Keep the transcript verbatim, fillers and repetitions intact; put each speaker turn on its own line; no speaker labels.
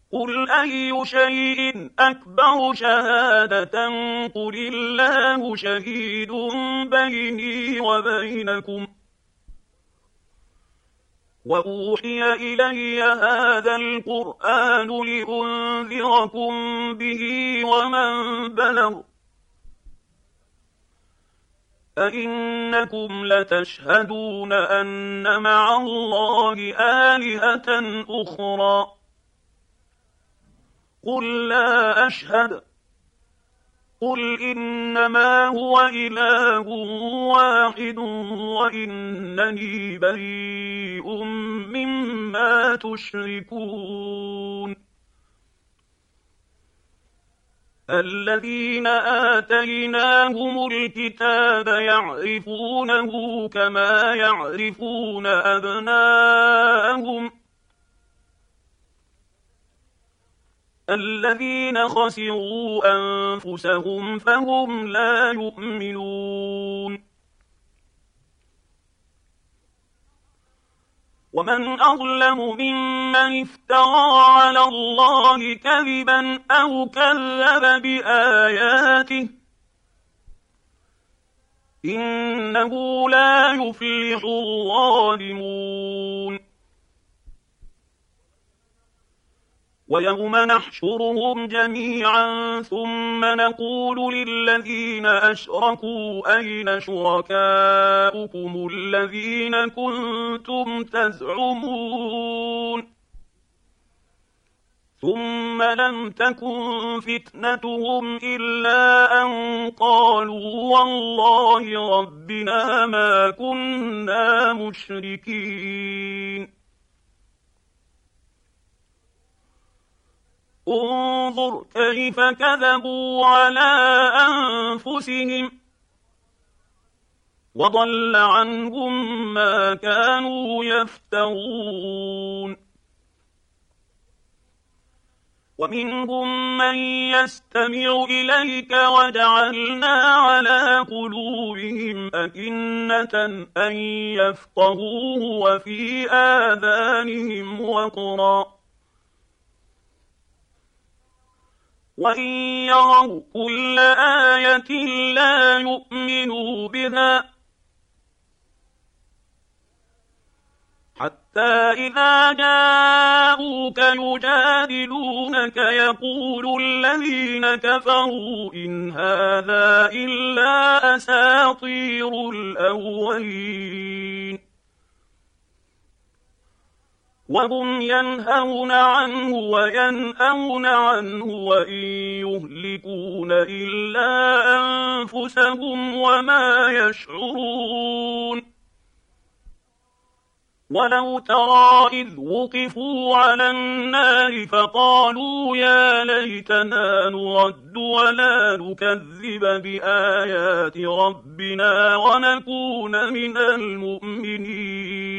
قل أي شيء أكبر شهادة قل الله شهيد بيني وبينكم وأوحي إلي هذا القرآن لأنذركم به ومن بلغ أئنكم لتشهدون أن مع الله آلهة أخرى قل لا أشهد قل إنما هو إله واحد وإنني بريء مما تشركون الذين آتيناهم الكتاب يعرفونه كما يعرفون أبناءهم الذين خسروا أنفسهم فهم لا يؤمنون ومن أظلم ممن افترى على الله كذبا أو كذب بآياته إنه لا يفلح الظالمون ويوم نحشرهم جميعا ثم نقول للذين أشركوا أين شركاؤكم الذين كنتم تزعمون ثم لم تكن فتنتهم إلا أن قالوا والله ربنا ما كنا مشركين انظر كيف كذبوا على أنفسهم وضل عنهم ما كانوا يفترون ومنهم من يستمع إليك وجعلنا على قلوبهم أكنة أن يفقهوه وفي آذانهم وقرا وإن يروا كل آية لا يؤمنوا بها حتى إذا جاءوك يجادلونك يقول الذين كفروا إن هذا إلا أساطير الأولين وهم ينهون عنه وينأون عنه وإن يهلكون إلا أنفسهم وما يشعرون ولو ترى إذ وقفوا على النار فقالوا يا ليتنا نرد ولا نكذب بآيات ربنا ونكون من المؤمنين